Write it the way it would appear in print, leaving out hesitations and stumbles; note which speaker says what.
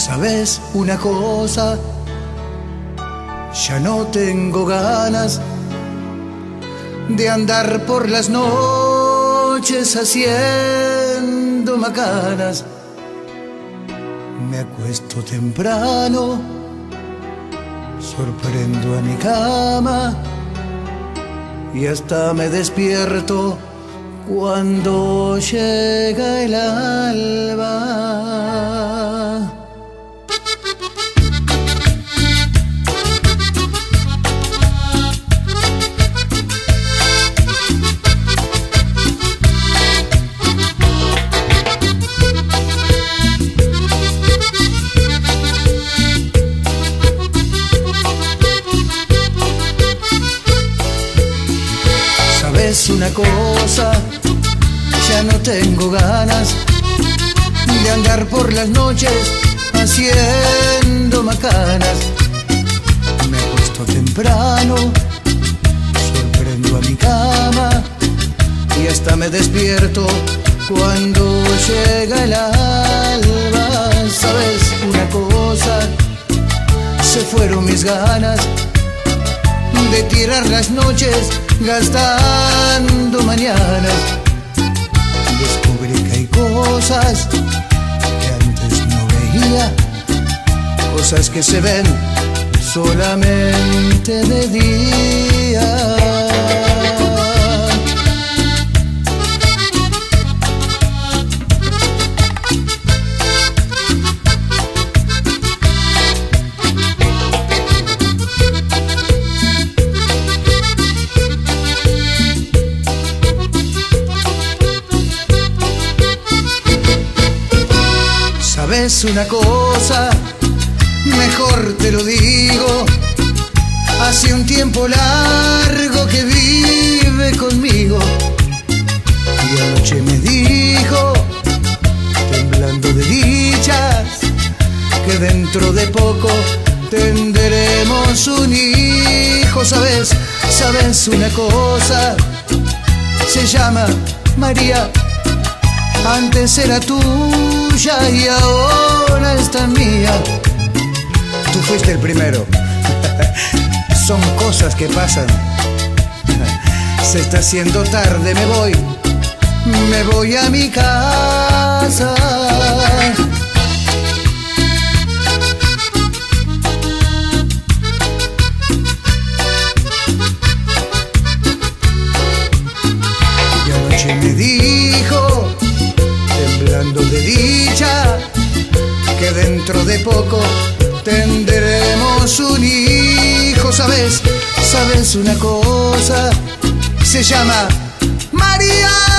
Speaker 1: ¿Sabes una cosa? Ya no tengo ganas de andar por las noches haciendo macanas. Me acuesto temprano, sorprendo a mi cama y hasta me despierto cuando llega el alba. ¿Sabes una cosa? Ya no tengo ganas de andar por las noches haciendo macanas. Me acuesto temprano, sorprendo a mi cama y hasta me despierto cuando llega el alba. ¿Sabes una cosa? Se fueron mis ganas de tirar las noches gastando mañanas. Descubrí que hay cosas que antes no veía, cosas que se ven solamente de día. ¿Sabes una cosa? Mejor te lo digo. Hace un tiempo largo que vive conmigo y anoche me dijo, temblando de dichas, que dentro de poco tendremos un hijo. ¿Sabes una cosa? Se llama María. Antes era tuya y ahora está mía. Tú fuiste el primero. Son cosas que pasan. Se está haciendo tarde, me voy a mi casa. Y anoche me dijo, temblando de dicha, que dentro de poco tendremos un hijo. ¿Sabes una cosa? Se llama María.